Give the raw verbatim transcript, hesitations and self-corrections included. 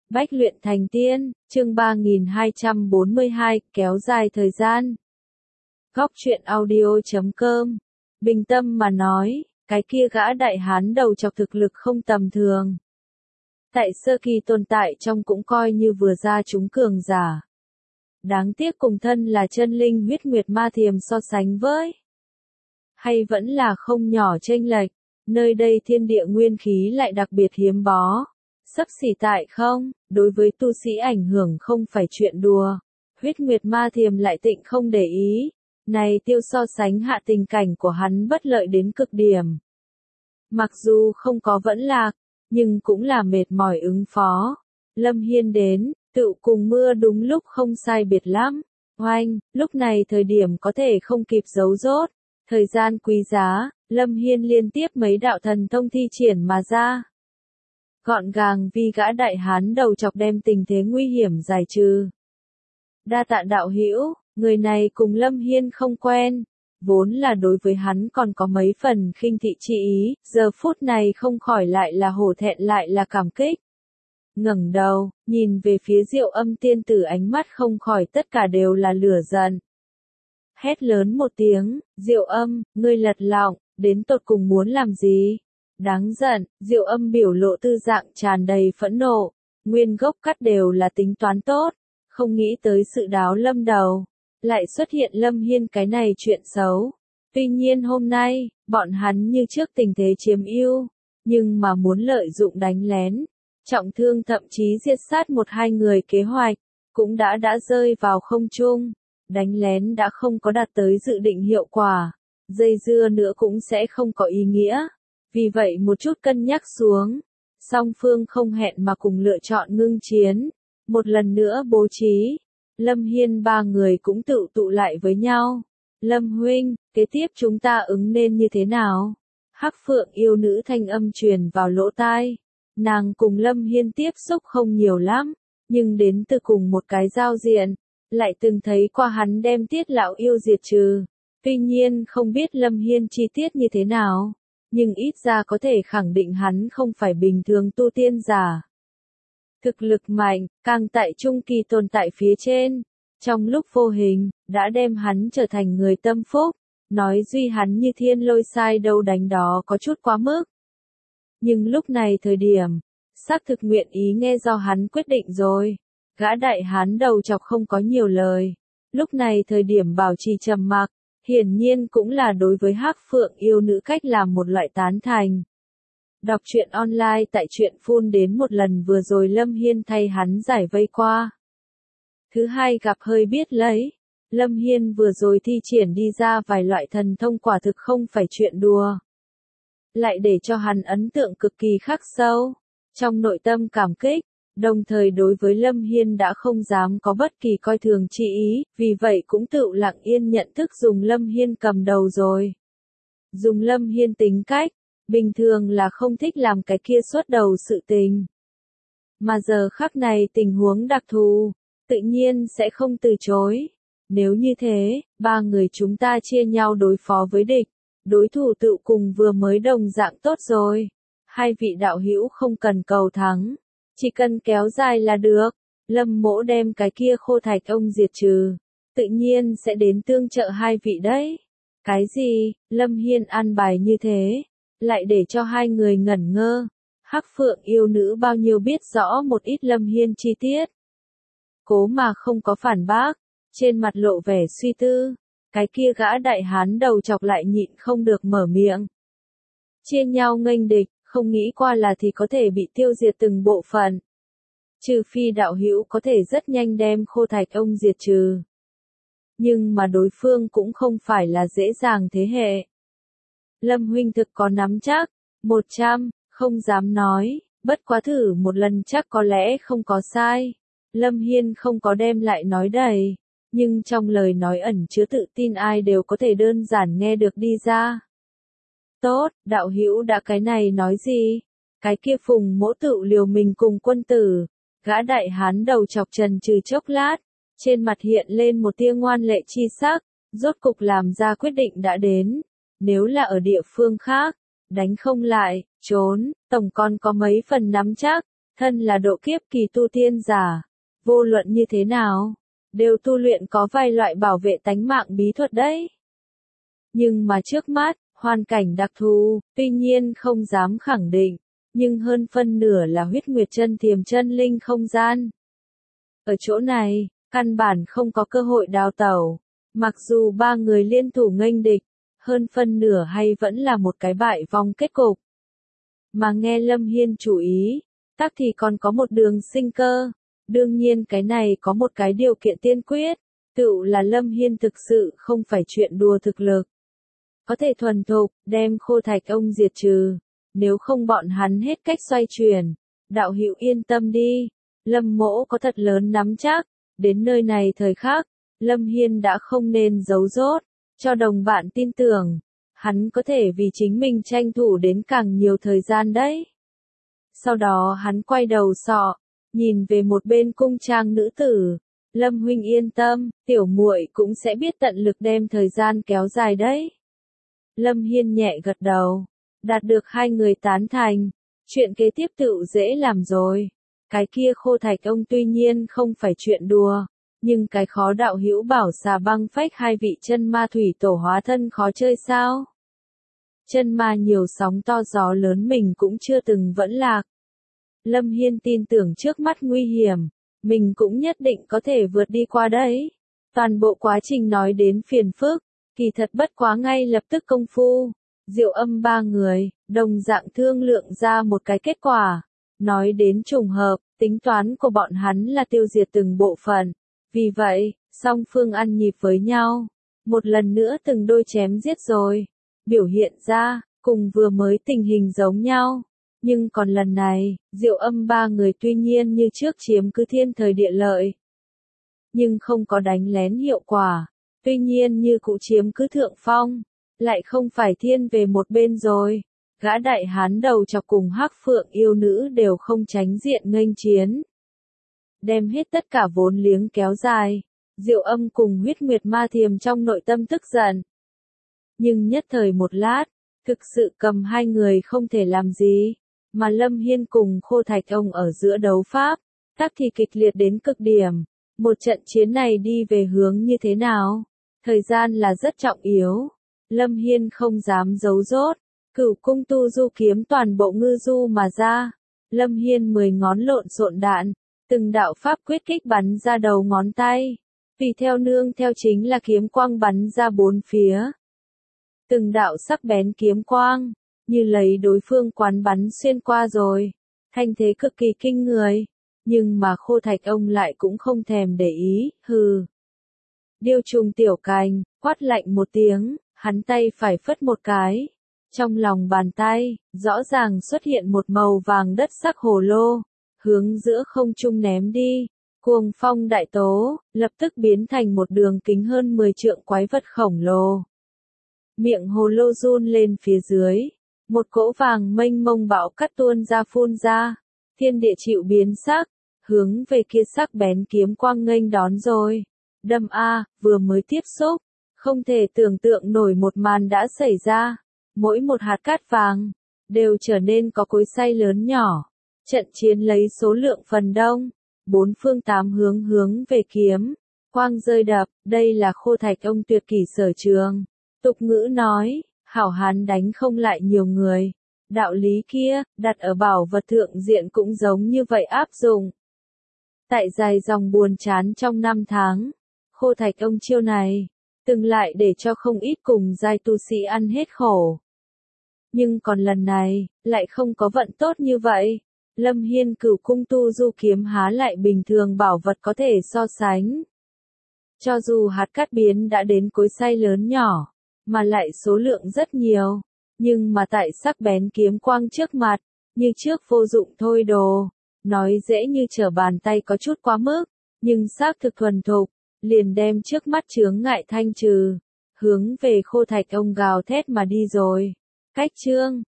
Bách luyện thành tiên, chương ba nghìn hai trăm bốn mươi hai, kéo dài thời gian. Góc truyện audio chấm com. Bình tâm mà nói, cái kia gã đại hán đầu chọc thực lực không tầm thường. Tại sơ kỳ tồn tại trong cũng coi như vừa ra chúng cường giả. Đáng tiếc cùng thân là chân linh huyết nguyệt ma thiềm so sánh với. Hay vẫn là không nhỏ chênh lệch, nơi đây thiên địa nguyên khí lại đặc biệt hiếm bó. Sấp xỉ tại không, đối với tu sĩ ảnh hưởng không phải chuyện đùa. Huyết nguyệt ma thiềm lại tịnh không để ý. Này tiêu so sánh hạ tình cảnh của hắn bất lợi đến cực điểm. Mặc dù không có vẫn lạc, nhưng cũng là mệt mỏi ứng phó. Lâm Hiên đến, tự cùng mưa đúng lúc không sai biệt lắm. Oanh, lúc này thời điểm có thể không kịp giấu rốt. Thời gian quý giá, Lâm Hiên liên tiếp mấy đạo thần thông thi triển mà ra. Gọn gàng vì gã đại hán đầu chọc đem tình thế nguy hiểm giải trừ. Đa tạ đạo hữu, người này cùng Lâm Hiên không quen, vốn là đối với hắn còn có mấy phần khinh thị chi ý, giờ phút này không khỏi lại là hổ thẹn lại là cảm kích. Ngẩng đầu, nhìn về phía Diệu Âm tiên tử ánh mắt không khỏi tất cả đều là lửa giận. Hét lớn một tiếng, Diệu Âm, ngươi lật lọng, đến tột cùng muốn làm gì? Đáng giận, Diệu Âm biểu lộ tư dạng tràn đầy phẫn nộ, nguyên gốc cắt đều là tính toán tốt, không nghĩ tới sự đáo lâm đầu, lại xuất hiện Lâm Hiên cái này chuyện xấu. Tuy nhiên hôm nay, bọn hắn như trước tình thế chiếm ưu, nhưng mà muốn lợi dụng đánh lén, trọng thương thậm chí giết sát một hai người kế hoạch, cũng đã đã rơi vào không trung, đánh lén đã không có đạt tới dự định hiệu quả, dây dưa nữa cũng sẽ không có ý nghĩa. Vì vậy một chút cân nhắc xuống, song phương không hẹn mà cùng lựa chọn ngưng chiến, một lần nữa bố trí, Lâm Hiên ba người cũng tự tụ lại với nhau. Lâm huynh, kế tiếp chúng ta ứng nên như thế nào? Hắc Phượng yêu nữ thanh âm truyền vào lỗ tai, nàng cùng Lâm Hiên tiếp xúc không nhiều lắm, nhưng đến từ cùng một cái giao diện, lại từng thấy qua hắn đem Tiết lão yêu diệt trừ, tuy nhiên không biết Lâm Hiên chi tiết như thế nào. Nhưng ít ra có thể khẳng định hắn không phải bình thường tu tiên giả. Thực lực mạnh, càng tại trung kỳ tồn tại phía trên, trong lúc vô hình, đã đem hắn trở thành người tâm phúc, nói duy hắn như thiên lôi sai đâu đánh đó có chút quá mức. Nhưng lúc này thời điểm, xác thực nguyện ý nghe do hắn quyết định rồi, gã đại hán đầu chọc không có nhiều lời, lúc này thời điểm bảo trì trầm mặc. Hiển nhiên cũng là đối với Hắc Phượng yêu nữ cách làm một loại tán thành. Đọc truyện online tại truyện phun đến một lần vừa rồi Lâm Hiên thay hắn giải vây qua. Thứ hai gặp hơi biết lấy. Lâm Hiên vừa rồi thi triển đi ra vài loại thần thông quả thực không phải chuyện đùa. Lại để cho hắn ấn tượng cực kỳ khắc sâu. Trong nội tâm cảm kích. Đồng thời đối với Lâm Hiên đã không dám có bất kỳ coi thường chi ý, vì vậy cũng tự lặng yên nhận thức dùng Lâm Hiên cầm đầu rồi. Dùng Lâm Hiên tính cách, bình thường là không thích làm cái kia xuất đầu sự tình. Mà giờ khắc này tình huống đặc thù, tự nhiên sẽ không từ chối. Nếu như thế, ba người chúng ta chia nhau đối phó với địch, đối thủ tự cùng vừa mới đồng dạng tốt rồi. Hai vị đạo hữu không cần cầu thắng. Chỉ cần kéo dài là được, Lâm mỗ đem cái kia khô thạch ông diệt trừ, tự nhiên sẽ đến tương trợ hai vị đấy. Cái gì, Lâm Hiên an bài như thế, lại để cho hai người ngẩn ngơ. Hắc Phượng yêu nữ bao nhiêu biết rõ một ít Lâm Hiên chi tiết. Cố mà không có phản bác, trên mặt lộ vẻ suy tư, cái kia gã đại hán đầu chọc lại nhịn không được mở miệng. Chia nhau nghênh địch. Không nghĩ qua là thì có thể bị tiêu diệt từng bộ phận. Trừ phi đạo hữu có thể rất nhanh đem khô thạch ông diệt trừ. Nhưng mà đối phương cũng không phải là dễ dàng thế hệ. Lâm huynh thực có nắm chắc, một trăm, không dám nói, bất quá thử một lần chắc có lẽ không có sai. Lâm Hiên không có đem lại nói đầy, nhưng trong lời nói ẩn chứa tự tin ai đều có thể đơn giản nghe được đi ra. Tốt, đạo hữu đã cái này nói gì? Cái kia Phùng mỗ tự liều mình cùng quân tử, gã đại hán đầu chọc trần trừ chốc lát, trên mặt hiện lên một tia ngoan lệ chi sắc, rốt cục làm ra quyết định đã đến. Nếu là ở địa phương khác, đánh không lại, trốn, tổng còn có mấy phần nắm chắc, thân là độ kiếp kỳ tu tiên giả, vô luận như thế nào, đều tu luyện có vài loại bảo vệ tánh mạng bí thuật đấy. Nhưng mà trước mắt, hoàn cảnh đặc thù, tuy nhiên không dám khẳng định, nhưng hơn phân nửa là huyết nguyệt chân thiềm chân linh không gian. Ở chỗ này, căn bản không có cơ hội đào tẩu, mặc dù ba người liên thủ nghênh địch, hơn phân nửa hay vẫn là một cái bại vong kết cục. Mà nghe Lâm Hiên chú ý, tắc thì còn có một đường sinh cơ, đương nhiên cái này có một cái điều kiện tiên quyết, tựu là Lâm Hiên thực sự không phải chuyện đùa thực lực. Có thể thuần thục, đem Khô Thạch ông diệt trừ, nếu không bọn hắn hết cách xoay chuyển. Đạo hữu yên tâm đi, Lâm mỗ có thật lớn nắm chắc, đến nơi này thời khắc, Lâm Hiên đã không nên giấu rốt, cho đồng bạn tin tưởng, hắn có thể vì chính mình tranh thủ đến càng nhiều thời gian đấy. Sau đó hắn quay đầu sọ, nhìn về một bên cung trang nữ tử, Lâm huynh yên tâm, tiểu muội cũng sẽ biết tận lực đem thời gian kéo dài đấy. Lâm Hiên nhẹ gật đầu, đạt được hai người tán thành, chuyện kế tiếp tựu dễ làm rồi. Cái kia Khô Thạch ông tuy nhiên không phải chuyện đùa, nhưng cái khó đạo hữu bảo xà băng phách hai vị chân ma thủy tổ hóa thân khó chơi sao? Chân ma nhiều sóng to gió lớn mình cũng chưa từng vẫn lạc. Lâm Hiên tin tưởng trước mắt nguy hiểm, mình cũng nhất định có thể vượt đi qua đấy. Toàn bộ quá trình nói đến phiền phức, kỳ thật bất quá ngay lập tức công phu. Diệu Âm ba người, đồng dạng thương lượng ra một cái kết quả. Nói đến trùng hợp, tính toán của bọn hắn là tiêu diệt từng bộ phận. Vì vậy, song phương ăn nhịp với nhau. Một lần nữa từng đôi chém giết rồi. Biểu hiện ra, cùng vừa mới tình hình giống nhau. Nhưng còn lần này, Diệu Âm ba người tuy nhiên như trước chiếm cứ thiên thời địa lợi. Nhưng không có đánh lén hiệu quả. Tuy nhiên như cụ chiếm cứ thượng phong. Lại không phải thiên về một bên rồi. Gã đại hán đầu chọc cùng Hắc Phượng yêu nữ đều không tránh diện nghênh chiến. Đem hết tất cả vốn liếng kéo dài. Diệu Âm cùng huyết nguyệt ma thiềm trong nội tâm tức giận. Nhưng nhất thời một lát, thực sự cầm hai người không thể làm gì. Mà Lâm Hiên cùng Khô Thạch ông ở giữa đấu pháp, tắc thì kịch liệt đến cực điểm. Một trận chiến này đi về hướng như thế nào? Thời gian là rất trọng yếu. Lâm Hiên không dám giấu rốt. Cửu cung tu du kiếm toàn bộ ngư du mà ra. Lâm Hiên mười ngón lộn xộn đạn. Từng đạo pháp quyết kích bắn ra đầu ngón tay. Vì theo nương theo chính là kiếm quang bắn ra bốn phía. Từng đạo sắc bén kiếm quang, như lấy đối phương quán bắn xuyên qua rồi. Thanh thế cực kỳ kinh người. Nhưng mà Khô Thạch ông lại cũng không thèm để ý, hừ. Điêu trùng tiểu cành, quát lạnh một tiếng, hắn tay phải phất một cái. Trong lòng bàn tay, rõ ràng xuất hiện một màu vàng đất sắc hồ lô, hướng giữa không trung ném đi. Cuồng phong đại tố, lập tức biến thành một đường kính hơn mười trượng quái vật khổng lồ. Miệng hồ lô run lên phía dưới, một cỗ vàng mênh mông bão cắt tuôn ra phun ra, thiên địa chịu biến sắc, hướng về kia sắc bén kiếm quang nghênh đón rồi. Đâm a, vừa mới tiếp xúc, không thể tưởng tượng nổi một màn đã xảy ra. Mỗi một hạt cát vàng, đều trở nên có cối xay lớn nhỏ. Trận chiến lấy số lượng phần đông, bốn phương tám hướng hướng về kiếm, quang rơi đập, đây là Khô Thạch ông tuyệt kỷ sở trường. Tục ngữ nói, hảo hán đánh không lại nhiều người. Đạo lý kia, đặt ở bảo vật thượng diện cũng giống như vậy áp dụng. Tại dài dòng buồn chán trong năm tháng, Khô Thạch ông chiêu này, từng lại để cho không ít cùng giai tu sĩ ăn hết khổ. Nhưng còn lần này, lại không có vận tốt như vậy. Lâm Hiên cửu cung tu du kiếm há lại bình thường bảo vật có thể so sánh. Cho dù hạt cát biến đã đến cối xay lớn nhỏ, mà lại số lượng rất nhiều, nhưng mà tại sắc bén kiếm quang trước mặt, như trước vô dụng thôi đồ. Nói dễ như trở bàn tay có chút quá mức, nhưng xác thực thuần thục, liền đem trước mắt chướng ngại thanh trừ, hướng về Khô Thạch ông gào thét mà đi rồi. Cách chương